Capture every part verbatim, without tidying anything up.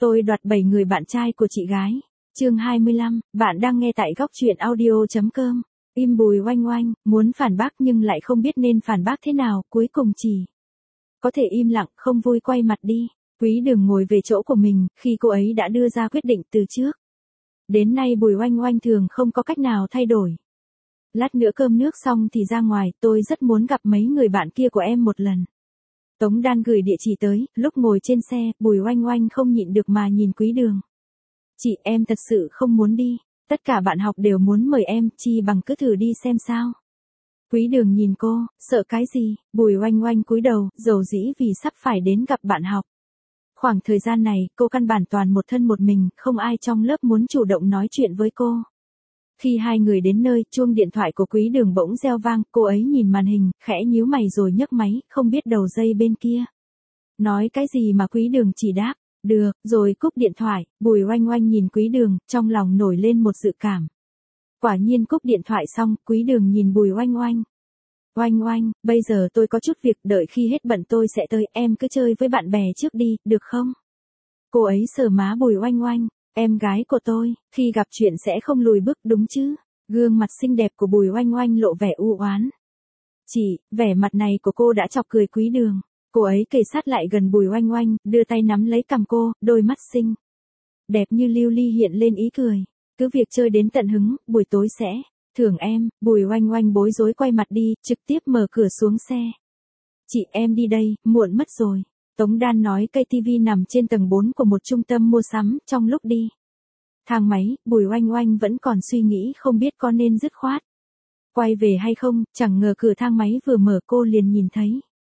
Tôi đoạt bảy người bạn trai của chị gái. Chương hai mươi lăm, bạn đang nghe tại góc truyện audio.com. Im Bùi Oanh Oanh, muốn phản bác nhưng lại không biết nên phản bác thế nào, cuối cùng chỉ có thể im lặng, không vui quay mặt đi. Quý Đường ngồi về chỗ của mình, khi cô ấy đã đưa ra quyết định từ trước. Đến nay Bùi Oanh Oanh thường không có cách nào thay đổi. Lát nữa cơm nước xong thì ra ngoài, tôi rất muốn gặp mấy người bạn kia của em một lần. Tống Đan gửi địa chỉ tới, lúc ngồi trên xe, Bùi Oanh Oanh không nhịn được mà nhìn Quý Đường. Chị, em thật sự không muốn đi, tất cả bạn học đều muốn mời em, chi bằng cứ thử đi xem sao. Quý Đường nhìn cô, sợ cái gì? Bùi Oanh Oanh cúi đầu, dầu dĩ vì sắp phải đến gặp bạn học. Khoảng thời gian này, cô căn bản toàn một thân một mình, không ai trong lớp muốn chủ động nói chuyện với cô. Khi hai người đến nơi, chuông điện thoại của Quý Đường bỗng reo vang, cô ấy nhìn màn hình, khẽ nhíu mày rồi nhấc máy, không biết đầu dây bên kia nói cái gì mà Quý Đường chỉ đáp, được, rồi cúp điện thoại. Bùi Oanh Oanh nhìn Quý Đường, trong lòng nổi lên một dự cảm. Quả nhiên cúp điện thoại xong, Quý Đường nhìn Bùi Oanh Oanh. Oanh Oanh, bây giờ tôi có chút việc, đợi khi hết bận tôi sẽ tới, em cứ chơi với bạn bè trước đi, được không? Cô ấy sờ má Bùi Oanh Oanh. Em gái của tôi, khi gặp chuyện sẽ không lùi bước đúng chứ? Gương mặt xinh đẹp của Bùi Oanh Oanh lộ vẻ u oán. Chị, vẻ mặt này của cô đã chọc cười Quý Đường. Cô ấy kề sát lại gần Bùi Oanh Oanh, đưa tay nắm lấy cằm cô, đôi mắt xinh đẹp như lưu ly hiện lên ý cười. Cứ việc chơi đến tận hứng, buổi tối sẽ thưởng em. Bùi Oanh Oanh bối rối quay mặt đi, trực tiếp mở cửa xuống xe. Chị, em đi đây, muộn mất rồi. Tống Đan nói cây tivi nằm trên tầng bốn của một trung tâm mua sắm, trong lúc đi thang máy, Bùi Oanh Oanh vẫn còn suy nghĩ không biết có nên dứt khoát quay về hay không, chẳng ngờ cửa thang máy vừa mở cô liền nhìn thấy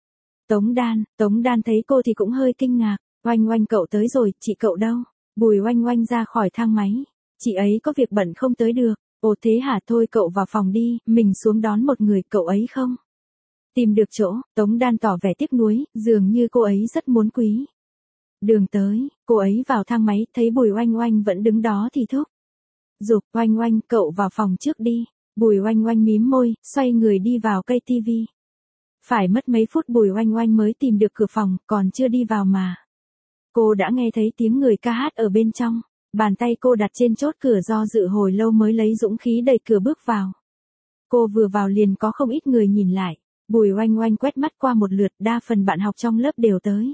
Tống Đan. Tống Đan thấy cô thì cũng hơi kinh ngạc. Oanh Oanh cậu tới rồi, chị cậu đâu? Bùi Oanh Oanh ra khỏi thang máy. Chị ấy có việc bận không tới được. Ồ thế hả, thôi cậu vào phòng đi, mình xuống đón một người, cậu ấy không tìm được chỗ. Tống Đan tỏ vẻ tiếc nuối, dường như cô ấy rất muốn Quý Đường tới. Cô ấy vào thang máy, thấy Bùi Oanh Oanh vẫn đứng đó thì thúc giục, Oanh Oanh, cậu vào phòng trước đi. Bùi Oanh Oanh mím môi, xoay người đi vào cây tivi. Phải mất mấy phút Bùi Oanh Oanh mới tìm được cửa phòng, còn chưa đi vào mà cô đã nghe thấy tiếng người ca hát ở bên trong. Bàn tay cô đặt trên chốt cửa, do dự hồi lâu mới lấy dũng khí đẩy cửa bước vào. Cô vừa vào liền có không ít người nhìn lại. Bùi Oanh Oanh quét mắt qua một lượt, đa phần bạn học trong lớp đều tới.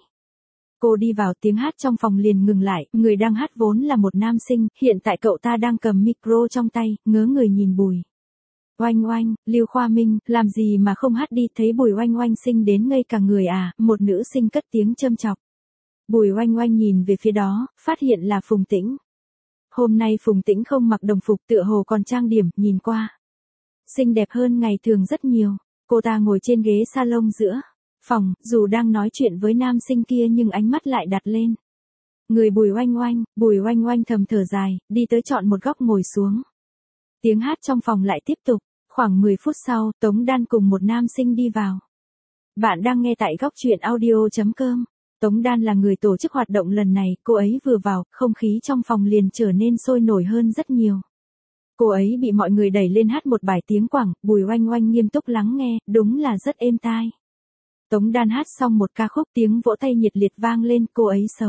Cô đi vào, tiếng hát trong phòng liền ngừng lại, người đang hát vốn là một nam sinh, hiện tại cậu ta đang cầm micro trong tay, ngớ người nhìn Bùi Oanh Oanh. Lưu Khoa Minh, làm gì mà không hát đi, thấy Bùi Oanh Oanh xinh đến ngây cả người à, một nữ sinh cất tiếng châm chọc. Bùi Oanh Oanh nhìn về phía đó, phát hiện là Phùng Tĩnh. Hôm nay Phùng Tĩnh không mặc đồng phục, tựa hồ còn trang điểm, nhìn qua xinh đẹp hơn ngày thường rất nhiều. Cô ta ngồi trên ghế salon giữa phòng, dù đang nói chuyện với nam sinh kia nhưng ánh mắt lại đặt lên người Bùi Oanh Oanh. Bùi Oanh Oanh thầm thở dài, đi tới chọn một góc ngồi xuống. Tiếng hát trong phòng lại tiếp tục. Khoảng mười phút sau, Tống Đan cùng một nam sinh đi vào. Bạn đang nghe tại góc truyện audio.com. Tống Đan là người tổ chức hoạt động lần này, cô ấy vừa vào, không khí trong phòng liền trở nên sôi nổi hơn rất nhiều. Cô ấy bị mọi người đẩy lên hát một bài tiếng Quảng, Bùi Oanh Oanh nghiêm túc lắng nghe, đúng là rất êm tai. Tống Đan hát xong một ca khúc, tiếng vỗ tay nhiệt liệt vang lên, cô ấy xấu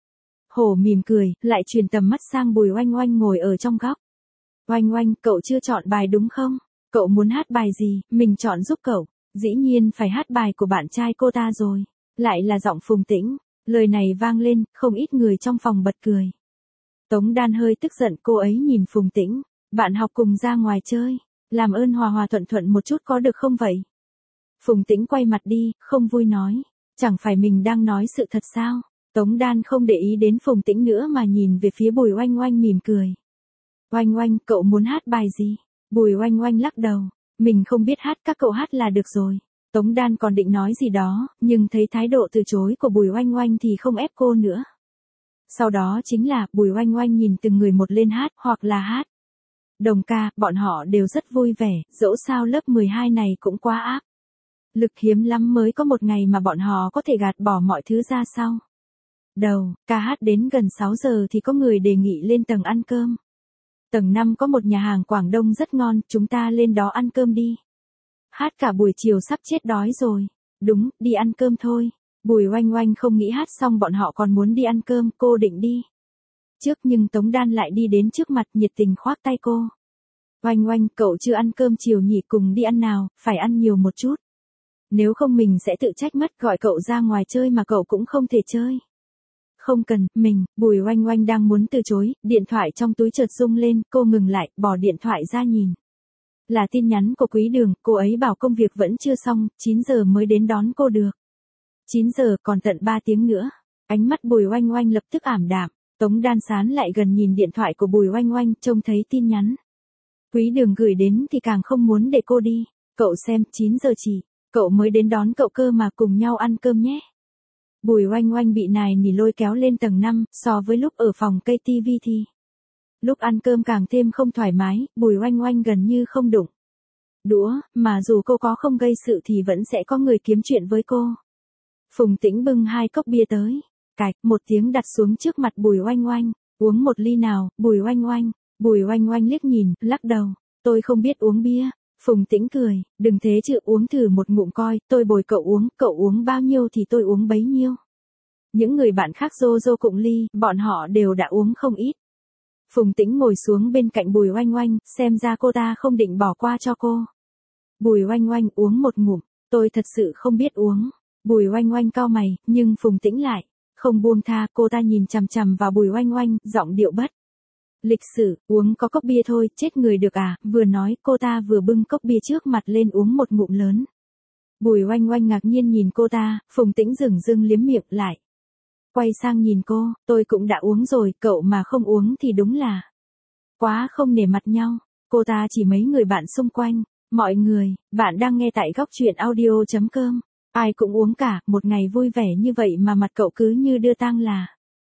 hổ mỉm cười, lại truyền tầm mắt sang Bùi Oanh Oanh ngồi ở trong góc. Oanh Oanh, cậu chưa chọn bài đúng không? Cậu muốn hát bài gì, mình chọn giúp cậu. Dĩ nhiên phải hát bài của bạn trai cô ta rồi. Lại là giọng Phùng Tĩnh. Lời này vang lên, không ít người trong phòng bật cười. Tống Đan hơi tức giận, cô ấy nhìn Phùng Tĩnh. Bạn học cùng ra ngoài chơi, làm ơn hòa hòa thuận thuận một chút có được không vậy? Phùng Tĩnh quay mặt đi, không vui nói. Chẳng phải mình đang nói sự thật sao? Tống Đan không để ý đến Phùng Tĩnh nữa mà nhìn về phía Bùi Oanh Oanh mỉm cười. Oanh Oanh, cậu muốn hát bài gì? Bùi Oanh Oanh lắc đầu. Mình không biết hát, các cậu hát là được rồi. Tống Đan còn định nói gì đó, nhưng thấy thái độ từ chối của Bùi Oanh Oanh thì không ép cô nữa. Sau đó chính là, Bùi Oanh Oanh nhìn từng người một lên hát, hoặc là hát đồng ca, bọn họ đều rất vui vẻ, dẫu sao lớp mười hai này cũng quá áp lực, hiếm lắm mới có một ngày mà bọn họ có thể gạt bỏ mọi thứ ra sau đầu. Ca hát đến gần sáu giờ thì có người đề nghị lên tầng ăn cơm. Tầng năm có một nhà hàng Quảng Đông rất ngon, chúng ta lên đó ăn cơm đi. Hát cả buổi chiều sắp chết đói rồi. Đúng, đi ăn cơm thôi. Bùi Oanh Oanh không nghĩ hát xong bọn họ còn muốn đi ăn cơm, cô định đi trước nhưng Tống Đan lại đi đến trước mặt nhiệt tình khoác tay cô. Oanh oanh, cậu chưa ăn cơm chiều nhỉ, cùng đi ăn nào, phải ăn nhiều một chút. Nếu không mình sẽ tự trách mất, gọi cậu ra ngoài chơi mà cậu cũng không thể chơi. Không cần, mình, Bùi Oanh Oanh đang muốn từ chối, điện thoại trong túi chợt rung lên, cô ngừng lại, bỏ điện thoại ra nhìn. Là tin nhắn của Quý Đường, cô ấy bảo công việc vẫn chưa xong, chín giờ mới đến đón cô được. chín giờ, còn tận ba tiếng nữa. Ánh mắt Bùi Oanh Oanh lập tức ảm đạm, Tống Đan sán lại gần nhìn điện thoại của Bùi Oanh Oanh, trông thấy tin nhắn. Quý Đường gửi đến thì càng không muốn để cô đi. Cậu xem, chín giờ chỉ, cậu mới đến đón cậu cơ mà, cùng nhau ăn cơm nhé. Bùi Oanh Oanh bị nài nỉ lôi kéo lên tầng năm, so với lúc ở phòng cây tivi thì. Lúc ăn cơm càng thêm không thoải mái, Bùi Oanh Oanh gần như không đụng đũa, mà dù cô có không gây sự thì vẫn sẽ có người kiếm chuyện với cô. Phùng Tĩnh bưng hai cốc bia tới, cạch, một tiếng đặt xuống trước mặt Bùi Oanh Oanh, uống một ly nào, Bùi Oanh Oanh. Bùi Oanh Oanh liếc nhìn, lắc đầu, tôi không biết uống bia. Phùng Tĩnh cười, đừng thế chứ, uống thử một ngụm coi, tôi bồi cậu uống, cậu uống bao nhiêu thì tôi uống bấy nhiêu. Những người bạn khác rô rô cụng ly, bọn họ đều đã uống không ít. Phùng Tĩnh ngồi xuống bên cạnh Bùi Oanh Oanh, xem ra cô ta không định bỏ qua cho cô. Bùi Oanh Oanh uống một ngụm, tôi thật sự không biết uống. Bùi Oanh Oanh cau mày, nhưng Phùng Tĩnh lại không buông tha, cô ta nhìn chằm chằm vào Bùi Oanh Oanh, giọng điệu bất lịch sự, uống có cốc bia thôi, chết người được à, vừa nói, cô ta vừa bưng cốc bia trước mặt lên uống một ngụm lớn. Bùi Oanh Oanh ngạc nhiên nhìn cô ta, Phùng Tĩnh dửng dưng liếm miệng lại. Quay sang nhìn cô, tôi cũng đã uống rồi, cậu mà không uống thì đúng là quá không nể mặt nhau. Cô ta chỉ mấy người bạn xung quanh. Mọi người, bạn đang nghe tại góc truyện audio chấm com. Ai cũng uống cả, một ngày vui vẻ như vậy mà mặt cậu cứ như đưa tang là.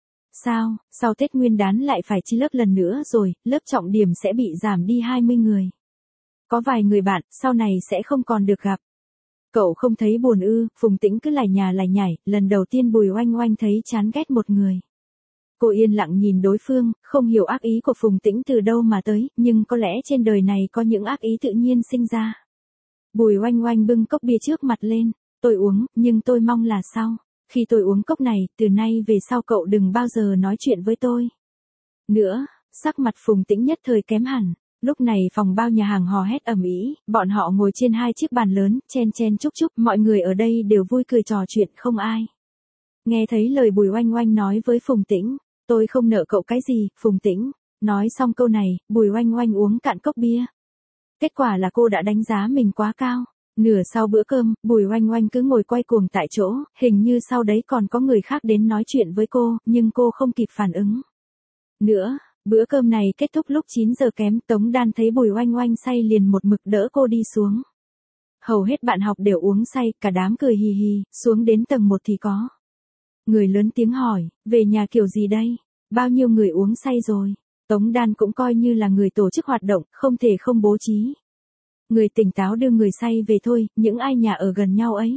Sao, sau Tết Nguyên đán lại phải chi lớp lần nữa rồi, lớp trọng điểm sẽ bị giảm đi hai mươi người. Có vài người bạn, sau này sẽ không còn được gặp. Cậu không thấy buồn ư, Phùng Tĩnh cứ lải nhà lải nhải, lần đầu tiên Bùi Oanh Oanh thấy chán ghét một người. Cô yên lặng nhìn đối phương, không hiểu ác ý của Phùng Tĩnh từ đâu mà tới, nhưng có lẽ trên đời này có những ác ý tự nhiên sinh ra. Bùi Oanh Oanh bưng cốc bia trước mặt lên, tôi uống, nhưng tôi mong là sau. Khi tôi uống cốc này, từ nay về sau cậu đừng bao giờ nói chuyện với tôi nữa. Sắc mặt Phùng Tĩnh nhất thời kém hẳn. Lúc này phòng bao nhà hàng hò hét ầm ĩ, bọn họ ngồi trên hai chiếc bàn lớn, chen chen chúc chúc, mọi người ở đây đều vui cười trò chuyện không ai. Nghe thấy lời Bùi Oanh Oanh nói với Phùng Tĩnh, tôi không nợ cậu cái gì, Phùng Tĩnh. Nói xong câu này, Bùi Oanh Oanh uống cạn cốc bia. Kết quả là cô đã đánh giá mình quá cao. Nửa sau bữa cơm, Bùi Oanh Oanh cứ ngồi quay cuồng tại chỗ, hình như sau đấy còn có người khác đến nói chuyện với cô, nhưng cô không kịp phản ứng nữa. Bữa cơm này kết thúc lúc chín giờ kém, Tống Đan thấy Bùi Oanh Oanh say liền một mực đỡ cô đi xuống. Hầu hết bạn học đều uống say, cả đám cười hì hì, xuống đến tầng một thì có người lớn tiếng hỏi, về nhà kiểu gì đây? Bao nhiêu người uống say rồi? Tống Đan cũng coi như là người tổ chức hoạt động, không thể không bố trí người tỉnh táo đưa người say về thôi, những ai nhà ở gần nhau ấy.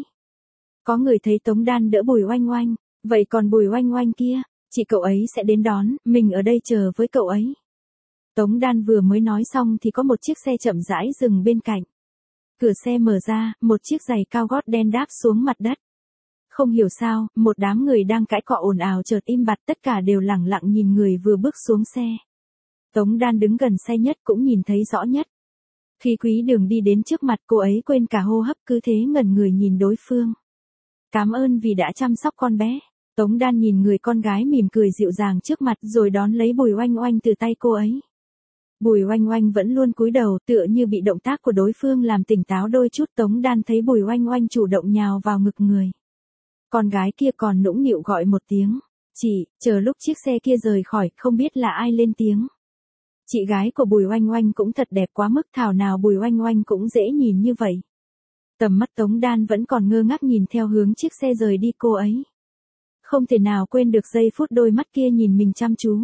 Có người thấy Tống Đan đỡ Bùi Oanh Oanh, vậy còn Bùi Oanh Oanh kia, chị cậu ấy sẽ đến đón, mình ở đây chờ với cậu ấy. Tống Đan vừa mới nói xong thì có một chiếc xe chậm rãi dừng bên cạnh. Cửa xe mở ra, một chiếc giày cao gót đen đáp xuống mặt đất. Không hiểu sao, một đám người đang cãi cọ ồn ào chợt im bặt, tất cả đều lẳng lặng nhìn người vừa bước xuống xe. Tống Đan đứng gần xe nhất cũng nhìn thấy rõ nhất. Khi Quý Đường đi đến trước mặt, cô ấy quên cả hô hấp, cứ thế ngẩn người nhìn đối phương. Cảm ơn vì đã chăm sóc con bé. Tống Đan nhìn người con gái mỉm cười dịu dàng trước mặt rồi đón lấy Bùi Oanh Oanh từ tay cô ấy. Bùi Oanh Oanh vẫn luôn cúi đầu, tựa như bị động tác của đối phương làm tỉnh táo đôi chút. Tống Đan thấy Bùi Oanh Oanh chủ động nhào vào ngực người con gái kia, còn nũng nịu gọi một tiếng, chị, chờ lúc chiếc xe kia rời khỏi, không biết là ai lên tiếng. Chị gái của Bùi Oanh Oanh cũng thật đẹp quá mức, thảo nào Bùi Oanh Oanh cũng dễ nhìn như vậy. Tầm mắt Tống Đan vẫn còn ngơ ngác nhìn theo hướng chiếc xe rời đi cô ấy. Không thể nào quên được giây phút đôi mắt kia nhìn mình chăm chú.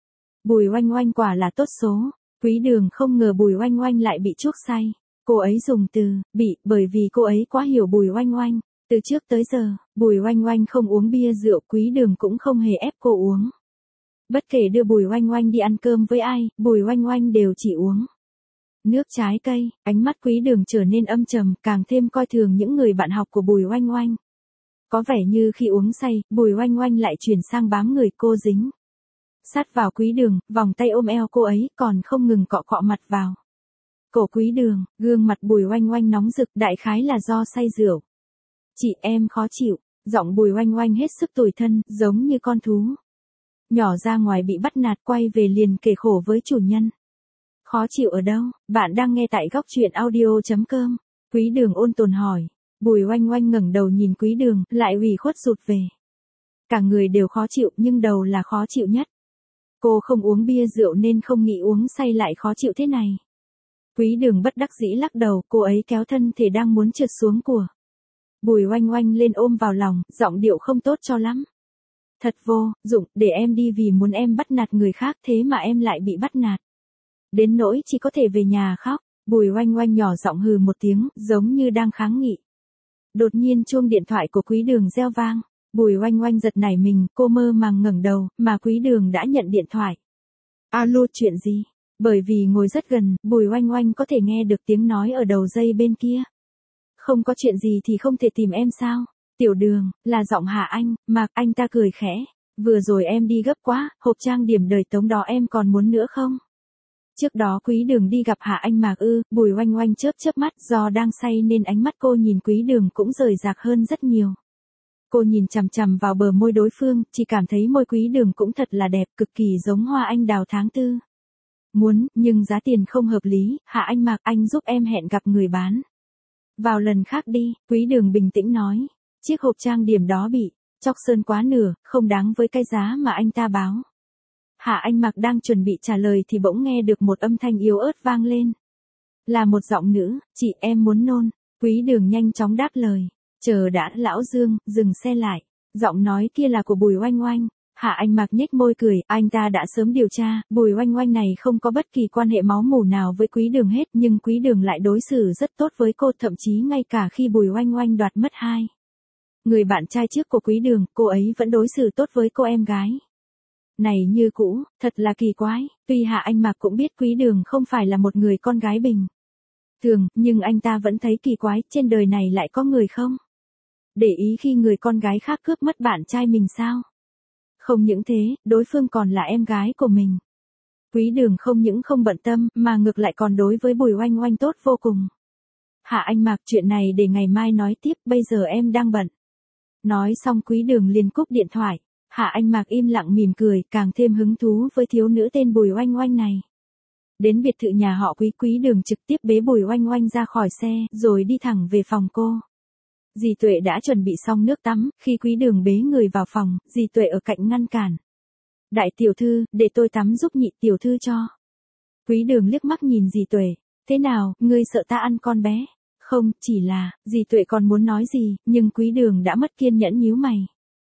Bùi Oanh Oanh quả là tốt số. Quý Đường không ngờ Bùi Oanh Oanh lại bị chuốc say. Cô ấy dùng từ bị bởi vì cô ấy quá hiểu Bùi Oanh Oanh. Từ trước tới giờ, Bùi Oanh Oanh không uống bia rượu, Quý Đường cũng không hề ép cô uống. Bất kể đưa Bùi Oanh Oanh đi ăn cơm với ai, Bùi Oanh Oanh đều chỉ uống nước trái cây. Ánh mắt Quý Đường trở nên âm trầm, càng thêm coi thường những người bạn học của Bùi Oanh Oanh. Có vẻ như khi uống say, Bùi Oanh Oanh lại chuyển sang bám người cô dính sát vào Quý Đường, vòng tay ôm eo cô ấy, còn không ngừng cọ cọ mặt vào cổ Quý Đường, gương mặt Bùi Oanh Oanh nóng rực, đại khái là do say rượu. Chị em khó chịu, giọng Bùi Oanh Oanh hết sức tủi thân, giống như con thú nhỏ ra ngoài bị bắt nạt, quay về liền kể khổ với chủ nhân. Khó chịu ở đâu? Bạn đang nghe tại góc truyện audio chấm com. Quý Đường ôn tồn hỏi. Bùi Oanh Oanh ngẩng đầu nhìn Quý Đường, lại ủy khuất rụt về. Cả người đều khó chịu, nhưng đầu là khó chịu nhất. Cô không uống bia rượu nên không nghĩ uống say lại khó chịu thế này. Quý Đường bất đắc dĩ lắc đầu, cô ấy kéo thân thể đang muốn trượt xuống của Bùi Oanh Oanh lên ôm vào lòng, giọng điệu không tốt cho lắm. Thật vô dụng, để em đi vì muốn em bắt nạt người khác, thế mà em lại bị bắt nạt. Đến nỗi chỉ có thể về nhà khóc. Bùi Oanh Oanh nhỏ giọng hừ một tiếng, giống như đang kháng nghị. Đột nhiên chuông điện thoại của Quý Đường reo vang. Bùi Oanh Oanh giật nảy mình, cô mơ màng ngẩng đầu, mà Quý Đường đã nhận điện thoại. Alo, chuyện gì? Bởi vì ngồi rất gần, Bùi Oanh Oanh có thể nghe được tiếng nói ở đầu dây bên kia. Không có chuyện gì thì không thể tìm em sao? Tiểu Đường, là giọng Hà Anh, Mạc. Anh ta cười khẽ. Vừa rồi em đi gấp quá, hộp trang điểm đời Tống đó em còn muốn nữa không? Trước đó Quý Đường đi gặp Hạ Anh Mạc ư? Bùi Oanh Oanh chớp chớp mắt, do đang say nên ánh mắt cô nhìn Quý Đường cũng rời rạc hơn rất nhiều. Cô nhìn chằm chằm vào bờ môi đối phương, chỉ cảm thấy môi Quý Đường cũng thật là đẹp, cực kỳ giống hoa anh đào tháng tư. Muốn, nhưng giá tiền không hợp lý. Hạ Anh Mạc, anh giúp em hẹn gặp người bán. Vào lần khác đi, Quý Đường bình tĩnh nói. Chiếc hộp trang điểm đó bị chóc sơn quá nửa, không đáng với cái giá mà anh ta báo. Hạ Anh Mạc đang chuẩn bị trả lời thì bỗng nghe được một âm thanh yếu ớt vang lên. Là một giọng nữ. Chị, em muốn nôn. Quý Đường nhanh chóng đáp lời. Chờ đã, Lão Dương, dừng xe lại. Giọng nói kia là của Bùi Oanh Oanh. Hạ Anh Mạc nhếch môi cười, anh ta đã sớm điều tra, Bùi Oanh Oanh này không có bất kỳ quan hệ máu mủ nào với Quý Đường hết, nhưng Quý Đường lại đối xử rất tốt với cô, thậm chí ngay cả khi Bùi Oanh Oanh đoạt mất hai người bạn trai trước của Quý Đường, cô ấy vẫn đối xử tốt với cô em gái này như cũ, thật là kỳ quái. Tuy Hạ Anh Mạc cũng biết Quý Đường không phải là một người con gái bình thường, nhưng anh ta vẫn thấy kỳ quái, trên đời này lại có người không để ý khi người con gái khác cướp mất bạn trai mình sao? Không những thế, đối phương còn là em gái của mình. Quý Đường không những không bận tâm, mà ngược lại còn đối với Bùi Oanh Oanh tốt vô cùng. Hạ Anh Mạc, chuyện này để ngày mai nói tiếp, bây giờ em đang bận. Nói xong Quý Đường liền cúp điện thoại. Hạ Anh Mạc im lặng mỉm cười, càng thêm hứng thú với thiếu nữ tên Bùi Oanh Oanh này. Đến biệt thự nhà họ Quý, Quý Đường trực tiếp bế Bùi Oanh Oanh ra khỏi xe, rồi đi thẳng về phòng cô. Dì Tuệ đã chuẩn bị xong nước tắm, khi Quý Đường bế người vào phòng, dì Tuệ ở cạnh ngăn cản. Đại tiểu thư, để tôi tắm giúp nhị tiểu thư cho. Quý Đường liếc mắt nhìn dì Tuệ. Thế nào, ngươi sợ ta ăn con bé? Không, chỉ là, dì Tuệ còn muốn nói gì, nhưng Quý Đường đã mất kiên nhẫn nhíu mày.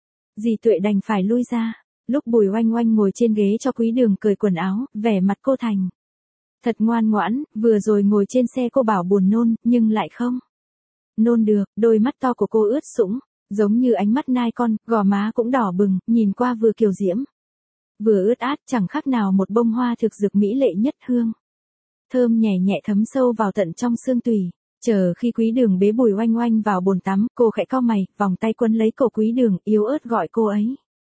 Dì Tuệ đành phải lui ra. Lúc Bùi Oanh Oanh ngồi trên ghế cho Quý Đường cởi quần áo, vẻ mặt cô thành thật ngoan ngoãn, vừa rồi ngồi trên xe cô bảo buồn nôn, nhưng lại không nôn được, đôi mắt to của cô ướt sũng, giống như ánh mắt nai con, gò má cũng đỏ bừng, nhìn qua vừa kiều diễm, vừa ướt át, chẳng khác nào một bông hoa thực dược mỹ lệ nhất, hương thơm nhẹ nhẹ thấm sâu vào tận trong xương tủy. Chờ khi Quý Đường bế Bùi Oanh Oanh vào bồn tắm, cô khẽ cau mày, vòng tay quấn lấy cổ Quý Đường, yếu ớt gọi cô ấy.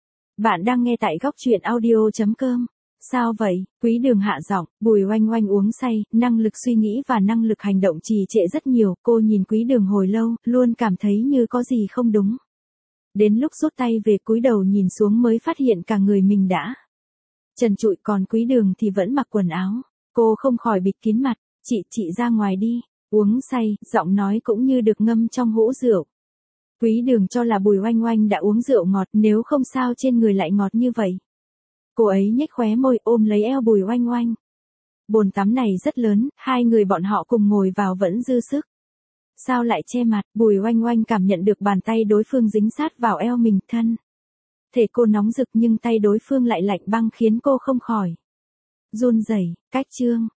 Bạn đang nghe tại góc truyện audio chấm com. Sao vậy? Quý Đường hạ giọng. Bùi Oanh Oanh uống say, năng lực suy nghĩ và năng lực hành động trì trệ rất nhiều, cô nhìn Quý Đường hồi lâu, luôn cảm thấy như có gì không đúng. Đến lúc rút tay về cúi đầu nhìn xuống mới phát hiện cả người mình đã trần trụi, còn Quý Đường thì vẫn mặc quần áo. Cô không khỏi bịt kín mặt. Chị, chị ra ngoài đi. Uống say, giọng nói cũng như được ngâm trong hũ rượu. Quý Đường cho là Bùi Oanh Oanh đã uống rượu ngọt, nếu không sao trên người lại ngọt như vậy. Cô ấy nhếch khóe môi, ôm lấy eo Bùi Oanh Oanh. Bồn tắm này rất lớn, hai người bọn họ cùng ngồi vào vẫn dư sức. Sao lại che mặt? Bùi Oanh Oanh cảm nhận được bàn tay đối phương dính sát vào eo mình, thân thể cô nóng rực nhưng tay đối phương lại lạnh băng khiến cô không khỏi run rẩy. Cách chương